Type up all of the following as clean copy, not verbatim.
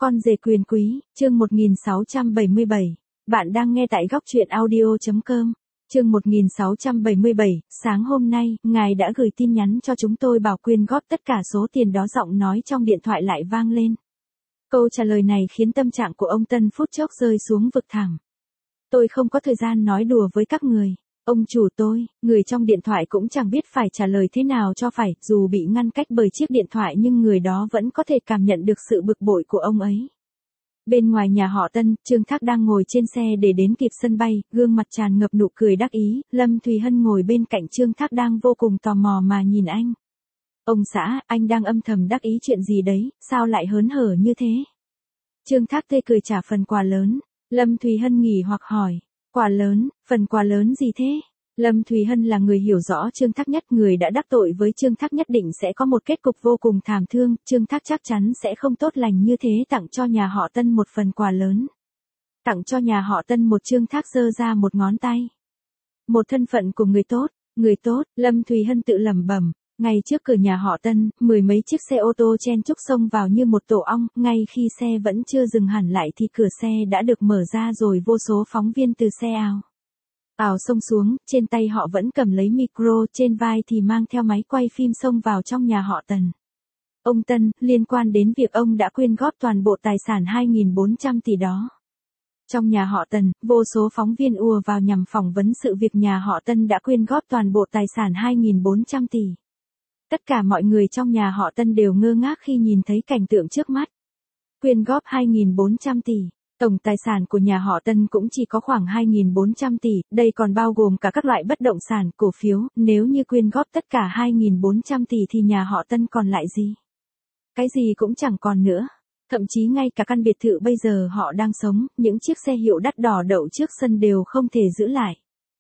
Con rể quyền quý, chương 1677. Bạn đang nghe tại góc truyện audio.com. Chương 1677, sáng hôm nay, ngài đã gửi tin nhắn cho chúng tôi bảo quyên góp tất cả số tiền đó, giọng nói trong điện thoại lại vang lên. Câu trả lời này khiến tâm trạng của ông Tân phút chốc rơi xuống vực thẳm. Tôi không có thời gian nói đùa với các người. Ông chủ tôi, người trong điện thoại cũng chẳng biết phải trả lời thế nào cho phải, dù bị ngăn cách bởi chiếc điện thoại nhưng người đó vẫn có thể cảm nhận được sự bực bội của ông ấy. Bên ngoài nhà họ Tân, Trương Thác đang ngồi trên xe để đến kịp sân bay, gương mặt tràn ngập nụ cười đắc ý, Lâm Thùy Hân ngồi bên cạnh Trương Thác đang vô cùng tò mò mà nhìn anh. Ông xã, anh đang âm thầm đắc ý chuyện gì đấy, sao lại hớn hở như thế? Trương Thác tươi cười trả phần quà lớn. Lâm Thùy Hân nghỉ hoặc hỏi. Quà lớn, phần quà lớn gì thế? Lâm Thùy Hân là người hiểu rõ Trương Thác nhất, người đã đắc tội với Trương Thác nhất định sẽ có một kết cục vô cùng thảm thương, Trương Thác chắc chắn sẽ không tốt lành như thế, tặng cho nhà họ Tân một phần quà lớn. Tặng cho nhà họ Tân một, Trương Thác giơ ra một ngón tay. Một thân phận của người tốt, Lâm Thùy Hân tự lẩm bẩm. Ngay trước cửa nhà họ Tân, mười mấy chiếc xe ô tô chen chúc xông vào như một tổ ong, ngay khi xe vẫn chưa dừng hẳn lại thì cửa xe đã được mở ra rồi vô số phóng viên từ xe ào xông xuống, trên tay họ vẫn cầm lấy micro, trên vai thì mang theo máy quay phim xông vào trong nhà họ Tần. Ông Tân, liên quan đến việc ông đã quyên góp toàn bộ tài sản 2.400 tỷ đó. Trong nhà họ Tần, vô số phóng viên ùa vào nhằm phỏng vấn sự việc nhà họ Tân đã quyên góp toàn bộ tài sản 2.400 tỷ. Tất cả mọi người trong nhà họ Tân đều ngơ ngác khi nhìn thấy cảnh tượng trước mắt. Quyên góp 2.400 tỷ. Tổng tài sản của nhà họ Tân cũng chỉ có khoảng 2.400 tỷ, đây còn bao gồm cả các loại bất động sản, cổ phiếu, nếu như quyên góp tất cả 2.400 tỷ thì nhà họ Tân còn lại gì? Cái gì cũng chẳng còn nữa. Thậm chí ngay cả căn biệt thự bây giờ họ đang sống, những chiếc xe hiệu đắt đỏ đậu trước sân đều không thể giữ lại.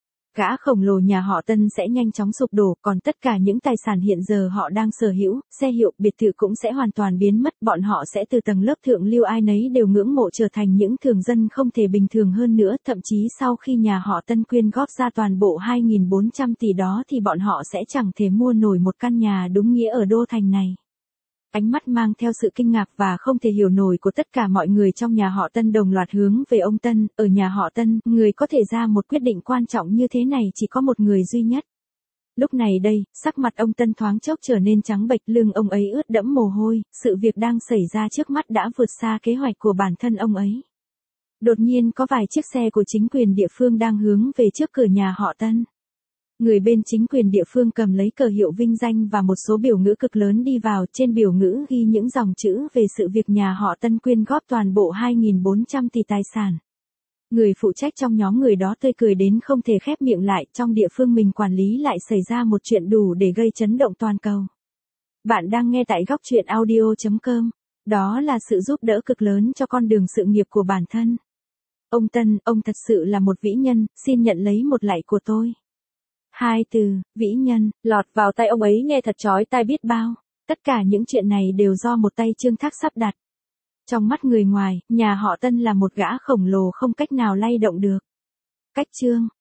Gã khổng lồ nhà họ Tân sẽ nhanh chóng sụp đổ, còn tất cả những tài sản hiện giờ họ đang sở hữu, xe hiệu, biệt thự cũng sẽ hoàn toàn biến mất, bọn họ sẽ từ tầng lớp thượng lưu ai nấy đều ngưỡng mộ trở thành những thường dân không thể bình thường hơn nữa, thậm chí sau khi nhà họ Tân quyên góp ra toàn bộ 2.400 tỷ đó thì bọn họ sẽ chẳng thể mua nổi một căn nhà đúng nghĩa ở đô thành này. Ánh mắt mang theo sự kinh ngạc và không thể hiểu nổi của tất cả mọi người trong nhà họ Tân đồng loạt hướng về ông Tân. Ở nhà họ Tân, người có thể ra một quyết định quan trọng như thế này chỉ có một người duy nhất. Lúc này đây, sắc mặt ông Tân thoáng chốc trở nên trắng bệch, lưng ông ấy ướt đẫm mồ hôi, sự việc đang xảy ra trước mắt đã vượt xa kế hoạch của bản thân ông ấy. Đột nhiên có vài chiếc xe của chính quyền địa phương đang hướng về trước cửa nhà họ Tân. Người bên chính quyền địa phương cầm lấy cờ hiệu vinh danh và một số biểu ngữ cực lớn đi vào, trên biểu ngữ ghi những dòng chữ về sự việc nhà họ Tân quyên góp toàn bộ 2.400 tỷ tài sản. Người phụ trách trong nhóm người đó tươi cười đến không thể khép miệng lại, trong địa phương mình quản lý lại xảy ra một chuyện đủ để gây chấn động toàn cầu. Bạn đang nghe tại góc truyện audio.com. Đó là sự giúp đỡ cực lớn cho con đường sự nghiệp của bản thân. Ông Tân, ông thật sự là một vĩ nhân, xin nhận lấy một lạy của tôi. Hai từ, vĩ nhân, lọt vào tay ông ấy nghe thật chói tai biết bao. Tất cả những chuyện này đều do một tay Trương Thác sắp đặt. Trong mắt người ngoài, nhà họ Tân là một gã khổng lồ không cách nào lay động được. Cách Trương